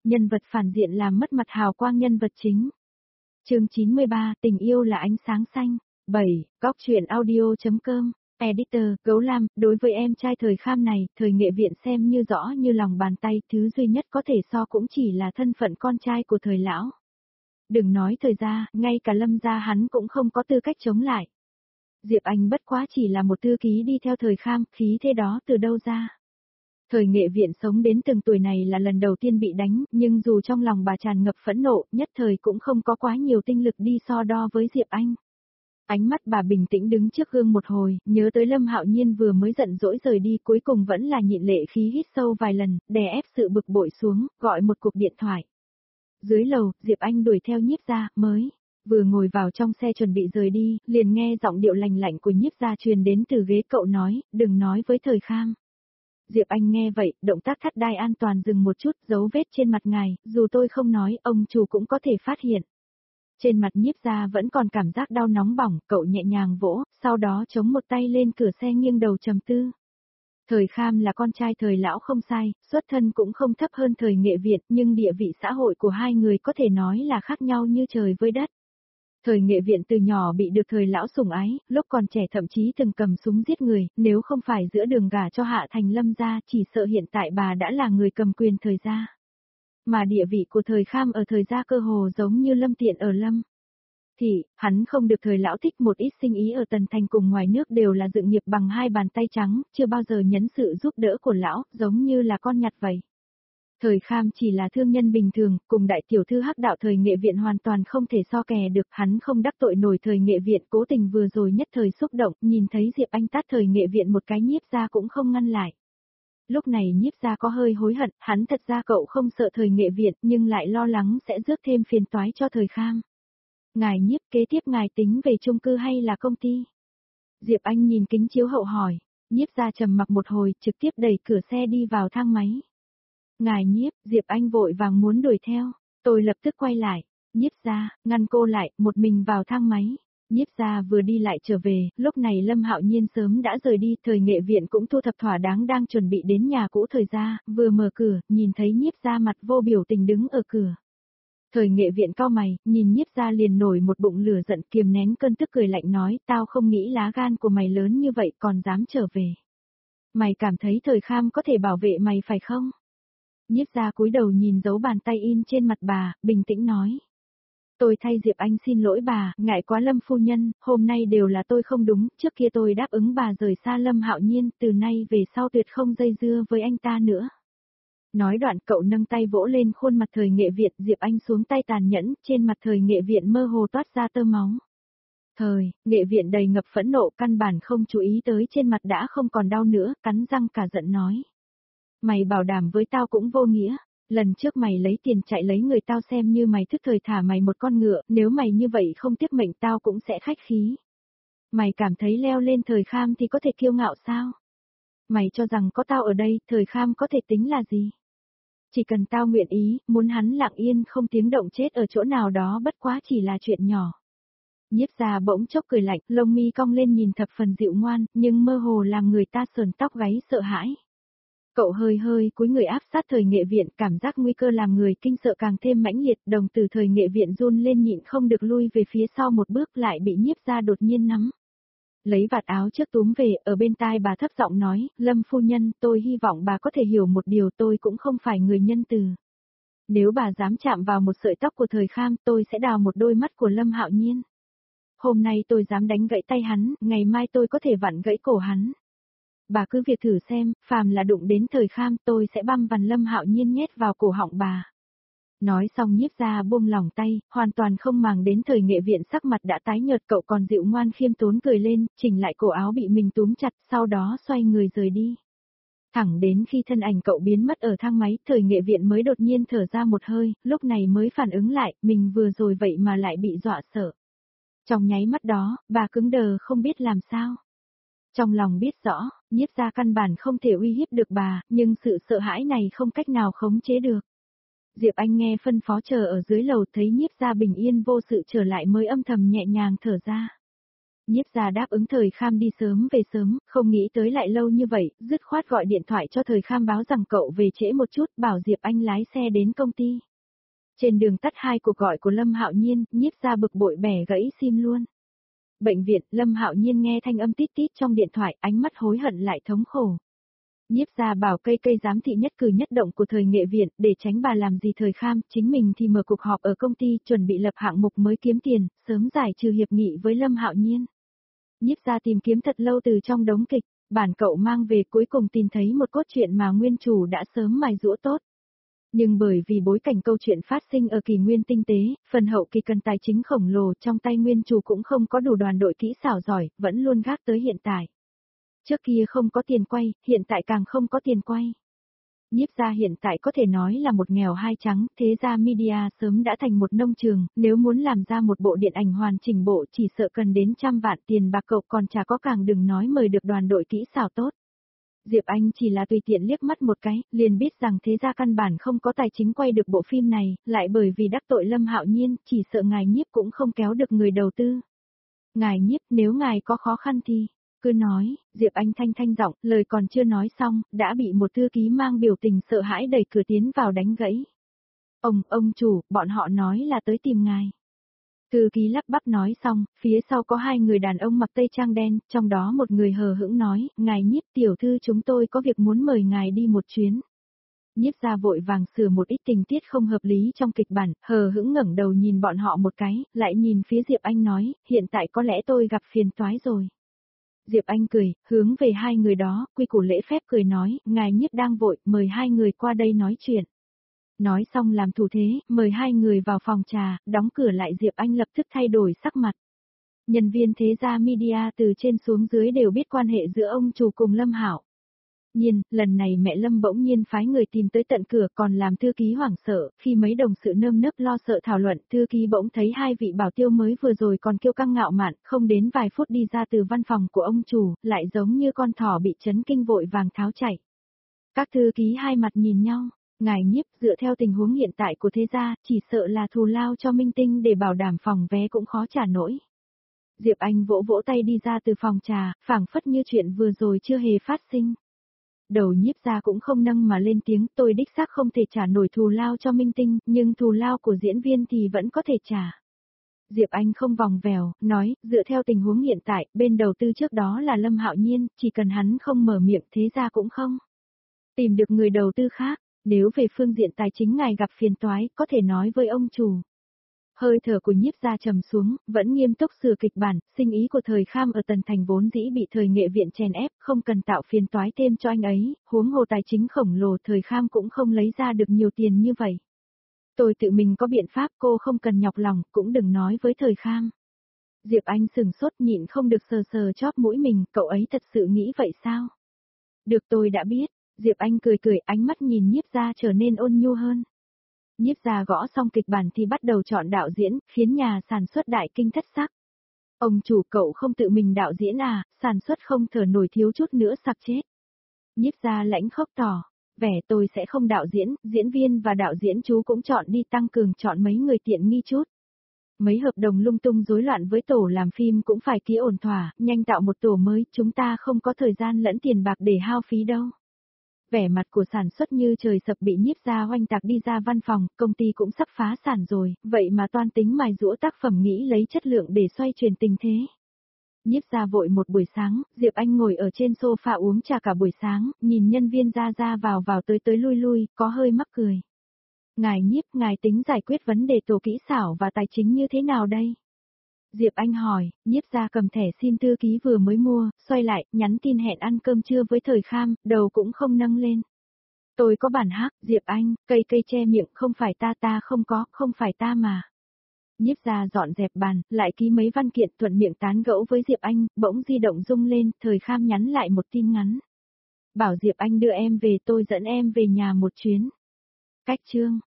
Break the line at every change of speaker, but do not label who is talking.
nhân vật phản diện làm mất mặt hào quang nhân vật chính. Chương 93, tình yêu là ánh sáng xanh. 7. Góc truyện audio.com. Editor, Gấu Lam, đối với em trai thời Kham này, thời nghệ viện xem như rõ như lòng bàn tay, thứ duy nhất có thể so cũng chỉ là thân phận con trai của thời lão. Đừng nói thời gia, ngay cả Lâm gia hắn cũng không có tư cách chống lại. Diệp Anh bất quá chỉ là một thư ký đi theo thời Kham, khí thế đó từ đâu ra. Thời nghệ viện sống đến từng tuổi này là lần đầu tiên bị đánh, nhưng dù trong lòng bà tràn ngập phẫn nộ, nhất thời cũng không có quá nhiều tinh lực đi so đo với Diệp Anh. Ánh mắt bà bình tĩnh đứng trước gương một hồi, nhớ tới Lâm Hạo Nhiên vừa mới giận dỗi rời đi, cuối cùng vẫn là nhịn lệ khí hít sâu vài lần, đè ép sự bực bội xuống, gọi một cuộc điện thoại. Dưới lầu, Diệp Anh đuổi theo Nhiếp gia, vừa ngồi vào trong xe chuẩn bị rời đi, liền nghe giọng điệu lành lạnh của Nhiếp gia truyền đến từ ghế, cậu nói, đừng nói với thời Kham. Diệp Anh nghe vậy, động tác thắt đai an toàn dừng một chút, dấu vết trên mặt ngài, dù tôi không nói, ông chủ cũng có thể phát hiện. Trên mặt Nhiếp gia vẫn còn cảm giác đau nóng bỏng, cậu nhẹ nhàng vỗ, sau đó chống một tay lên cửa xe nghiêng đầu trầm tư. Thời Kham là con trai thời lão không sai, xuất thân cũng không thấp hơn thời nghệ viện, nhưng địa vị xã hội của hai người có thể nói là khác nhau như trời với đất. Thời nghệ viện từ nhỏ bị được thời lão sủng ái, lúc còn trẻ thậm chí từng cầm súng giết người, nếu không phải giữa đường gả cho Hạ Thành Lâm gia, chỉ sợ hiện tại bà đã là người cầm quyền thời gia. Mà địa vị của thời Kham ở thời gia cơ hồ giống như Lâm Tiện ở Lâm Thị, hắn không được thời lão thích, một ít sinh ý ở Tần Thành cùng ngoài nước đều là dựng nghiệp bằng hai bàn tay trắng, chưa bao giờ nhấn sự giúp đỡ của lão, giống như là con nhặt vậy. Thời Kham chỉ là thương nhân bình thường, cùng đại tiểu thư Hắc đạo thời nghệ viện hoàn toàn không thể so kè được, hắn không đắc tội nổi thời nghệ viện, cố tình vừa rồi nhất thời xúc động, nhìn thấy Diệp Anh tát thời nghệ viện một cái, Nhiếp gia cũng không ngăn lại. Lúc này Nhiếp gia có hơi hối hận, hắn thật ra cậu không sợ thời nghệ viện, nhưng lại lo lắng sẽ rước thêm phiền toái cho thời Kham. Ngài Nhiếp, kế tiếp ngài tính về chung cư hay là công ty? Diệp Anh nhìn kính chiếu hậu hỏi. Nhiếp gia trầm mặc một hồi, trực tiếp đẩy cửa xe đi vào thang máy. Ngài Nhiếp, Diệp Anh vội vàng muốn đuổi theo. Tôi lập tức quay lại. Nhiếp gia, ngăn cô lại, một mình vào thang máy. Nhiếp gia vừa đi lại trở về, lúc này Lâm Hạo Nhiên sớm đã rời đi, thời nghệ viện cũng thu thập thỏa đáng đang chuẩn bị đến nhà cũ thời gia, vừa mở cửa, nhìn thấy Nhiếp gia mặt vô biểu tình đứng ở cửa. Thời nghệ viện cau mày, nhìn Nhiếp gia liền nổi một bụng lửa giận, kiềm nén cơn tức cười lạnh nói, tao không nghĩ lá gan của mày lớn như vậy còn dám trở về. Mày cảm thấy thời Kham có thể bảo vệ mày phải không? Nhiếp gia cúi đầu nhìn dấu bàn tay in trên mặt bà, bình tĩnh nói. Tôi thay Diệp Anh xin lỗi bà, ngại quá Lâm phu nhân, hôm nay đều là tôi không đúng, trước kia tôi đáp ứng bà rời xa Lâm Hạo Nhiên, từ nay về sau tuyệt không dây dưa với anh ta nữa. Nói đoạn cậu nâng tay vỗ lên khuôn mặt thời nghệ viện, Diệp Anh xuống tay tàn nhẫn, trên mặt thời nghệ viện mơ hồ toát ra tơ máu. Thời nghệ viện đầy ngập phẫn nộ, căn bản không chú ý tới trên mặt đã không còn đau nữa, cắn răng cả giận nói. Mày bảo đảm với tao cũng vô nghĩa, lần trước mày lấy tiền chạy lấy người tao xem như mày thức thời thả mày một con ngựa, nếu mày như vậy không tiếc mệnh tao cũng sẽ khách khí. Mày cảm thấy leo lên thời Kham thì có thể kiêu ngạo sao? Mày cho rằng có tao ở đây, thời Kham có thể tính là gì? Chỉ cần tao nguyện ý, muốn hắn lặng yên không tiếng động chết ở chỗ nào đó bất quá chỉ là chuyện nhỏ. Nhiếp gia bỗng chốc cười lạnh, lông mi cong lên nhìn thập phần dịu ngoan, nhưng mơ hồ làm người ta sờn tóc gáy sợ hãi. Cậu hơi cúi người áp sát thời nghệ viện, cảm giác nguy cơ làm người kinh sợ càng thêm mãnh liệt, đồng tử thời nghệ viện run lên nhịn không được lui về phía sau một bước, lại bị Nhiếp gia đột nhiên nắm. Lấy vạt áo trước túm về, ở bên tai bà thấp giọng nói, Lâm phu nhân, tôi hy vọng bà có thể hiểu một điều, tôi cũng không phải người nhân từ. Nếu bà dám chạm vào một sợi tóc của thời Kham, tôi sẽ đào một đôi mắt của Lâm Hạo Nhiên. Hôm nay tôi dám đánh gãy tay hắn, ngày mai tôi có thể vặn gãy cổ hắn. Bà cứ việc thử xem, phàm là đụng đến thời Kham, tôi sẽ băm vằn Lâm Hạo Nhiên nhét vào cổ họng bà. Nói xong Nhiếp gia buông lỏng tay, hoàn toàn không màng đến thời nghệ viện, sắc mặt đã tái nhợt, cậu còn dịu ngoan khiêm tốn cười lên, chỉnh lại cổ áo bị mình túm chặt, sau đó xoay người rời đi. Thẳng đến khi thân ảnh cậu biến mất ở thang máy, thời nghệ viện mới đột nhiên thở ra một hơi, lúc này mới phản ứng lại, mình vừa rồi vậy mà lại bị dọa sợ. Trong nháy mắt đó, bà cứng đờ không biết làm sao. Trong lòng biết rõ, Nhiếp gia căn bản không thể uy hiếp được bà, nhưng sự sợ hãi này không cách nào khống chế được. Diệp Anh nghe phân phó chờ ở dưới lầu, thấy Nhiếp gia bình yên vô sự trở lại mới âm thầm nhẹ nhàng thở ra. Nhiếp gia đáp ứng Thời Kham đi sớm về sớm, không nghĩ tới lại lâu như vậy, dứt khoát gọi điện thoại cho Thời Kham báo rằng cậu về trễ một chút, bảo Diệp Anh lái xe đến công ty. Trên đường tắt hai cuộc gọi của Lâm Hạo Nhiên, Nhiếp gia bực bội bẻ gãy sim luôn. Bệnh viện, Lâm Hạo Nhiên nghe thanh âm tít tít trong điện thoại, ánh mắt hối hận lại thống khổ. Nhiếp gia bảo cây giám thị nhất cử nhất động của Thời Nghệ viện, để tránh bà làm gì Thời Kham, chính mình thì mở cuộc họp ở công ty, chuẩn bị lập hạng mục mới kiếm tiền, sớm giải trừ hiệp nghị với Lâm Hạo Nhiên. Nhiếp gia tìm kiếm thật lâu từ trong đống kịch, bản cậu mang về cuối cùng tìm thấy một cốt truyện mà nguyên chủ đã sớm mài giũa tốt. Nhưng bởi vì bối cảnh câu chuyện phát sinh ở kỷ nguyên tinh tế, phần hậu kỳ cần tài chính khổng lồ, trong tay nguyên chủ cũng không có đủ đoàn đội kỹ xảo giỏi, vẫn luôn gác tới hiện tại. Trước kia không có tiền quay, hiện tại càng không có tiền quay. Nhiếp gia hiện tại có thể nói là một nghèo hai trắng, thế gia media sớm đã thành một nông trường, nếu muốn làm ra một bộ điện ảnh hoàn chỉnh bộ chỉ sợ cần đến trăm vạn tiền bạc, cậu còn chả có, càng đừng nói mời được đoàn đội kỹ xảo tốt. Diệp Anh chỉ là tùy tiện liếc mắt một cái, liền biết rằng thế gia căn bản không có tài chính quay được bộ phim này, lại bởi vì đắc tội Lâm Hạo Nhiên, chỉ sợ ngài Nhiếp cũng không kéo được người đầu tư. Ngài Nhiếp, nếu ngài có khó khăn thì cứ nói. Diệp Anh thanh giọng, lời còn chưa nói xong, đã bị một thư ký mang biểu tình sợ hãi đẩy cửa tiến vào đánh gãy. Ông chủ, bọn họ nói là tới tìm ngài. Thư ký lắp bắp nói xong, phía sau có hai người đàn ông mặc tây trang đen, trong đó một người hờ hững nói, ngài Nhiếp tiểu thư chúng tôi có việc muốn mời ngài đi một chuyến. Nhiếp gia vội vàng sửa một ít tình tiết không hợp lý trong kịch bản, hờ hững ngẩng đầu nhìn bọn họ một cái, lại nhìn phía Diệp Anh nói, hiện tại có lẽ tôi gặp phiền toái rồi. Diệp Anh cười, hướng về hai người đó, quy củ lễ phép cười nói, ngài Nhiếp đang vội, mời hai người qua đây nói chuyện. Nói xong làm thủ thế, mời hai người vào phòng trà, đóng cửa lại. Diệp Anh lập tức thay đổi sắc mặt. Nhân viên thế gia media từ trên xuống dưới đều biết quan hệ giữa ông chủ cùng Lâm Hạo Nhiên, lần này mẹ Lâm bỗng nhiên phái người tìm tới tận cửa, còn làm thư ký hoảng sợ, khi mấy đồng sự nơm nớp lo sợ thảo luận, thư ký bỗng thấy hai vị bảo tiêu mới vừa rồi còn kiêu căng ngạo mạn, không đến vài phút đi ra từ văn phòng của ông chủ, lại giống như con thỏ bị chấn kinh vội vàng tháo chạy. Các thư ký hai mặt nhìn nhau. Ngài Nhiếp, dựa theo tình huống hiện tại của thế gia, chỉ sợ là thù lao cho minh tinh để bảo đảm phòng vé cũng khó trả nổi. Diệp Anh vỗ vỗ tay đi ra từ phòng trà, phảng phất như chuyện vừa rồi chưa hề phát sinh. Đầu Nhiếp gia cũng không nâng mà lên tiếng, tôi đích xác không thể trả nổi thù lao cho minh tinh, nhưng thù lao của diễn viên thì vẫn có thể trả. Diệp Anh không vòng vèo, nói, dựa theo tình huống hiện tại, bên đầu tư trước đó là Lâm Hạo Nhiên, chỉ cần hắn không mở miệng thế gia cũng không tìm được người đầu tư khác. Nếu về phương diện tài chính ngài gặp phiền toái, có thể nói với ông chủ. Hơi thở của Nhiếp gia trầm xuống, vẫn nghiêm túc sửa kịch bản, sinh ý của Thời Kham ở Tần Thành vốn dĩ bị Thời Nghệ viện chèn ép, không cần tạo phiền toái thêm cho anh ấy, huống hồ tài chính khổng lồ Thời Kham cũng không lấy ra được nhiều tiền như vậy. Tôi tự mình có biện pháp, cô không cần nhọc lòng, cũng đừng nói với Thời Kham. Diệp Anh sừng sốt nhịn không được sờ sờ chóp mũi mình, cậu ấy thật sự nghĩ vậy sao? Được, tôi đã biết. Diệp Anh cười, ánh mắt nhìn Nhiếp gia trở nên ôn nhu hơn. Nhiếp gia gõ xong kịch bản thì bắt đầu chọn đạo diễn, khiến nhà sản xuất đại kinh thất sắc. Ông chủ, cậu không tự mình đạo diễn à, sản xuất không thở nổi thiếu chút nữa sặc chết. Nhiếp gia lãnh khốc tỏ, vẻ tôi sẽ không đạo diễn, diễn viên và đạo diễn chú cũng chọn đi, tăng cường chọn mấy người tiện nghi chút. Mấy hợp đồng lung tung rối loạn với tổ làm phim cũng phải ký ổn thỏa, nhanh tạo một tổ mới, chúng ta không có thời gian lẫn tiền bạc để hao phí đâu. Vẻ mặt của sản xuất như trời sập, bị Nhiếp gia oanh tạc đi ra văn phòng, công ty cũng sắp phá sản rồi, vậy mà toan tính mài giũa tác phẩm nghĩ lấy chất lượng để xoay chuyển tình thế. Nhiếp gia vội một buổi sáng, Diệp Anh ngồi ở trên sofa uống trà cả buổi sáng, nhìn nhân viên ra vào tới lui, có hơi mắc cười. Ngài Nhiếp, ngài tính giải quyết vấn đề tổ kỹ xảo và tài chính như thế nào đây? Diệp Anh hỏi. Nhiếp gia cầm thẻ sim thư ký vừa mới mua, xoay lại, nhắn tin hẹn ăn cơm trưa với Thời Kham, đầu cũng không nâng lên. Tôi có bản hát. Diệp Anh, cây che miệng, không phải ta không phải ta mà. Nhiếp gia dọn dẹp bàn, lại ký mấy văn kiện, thuận miệng tán gẫu với Diệp Anh, bỗng di động rung lên, Thời Kham nhắn lại một tin ngắn. Bảo Diệp Anh đưa em về, tôi dẫn em về nhà một chuyến. Cách chương.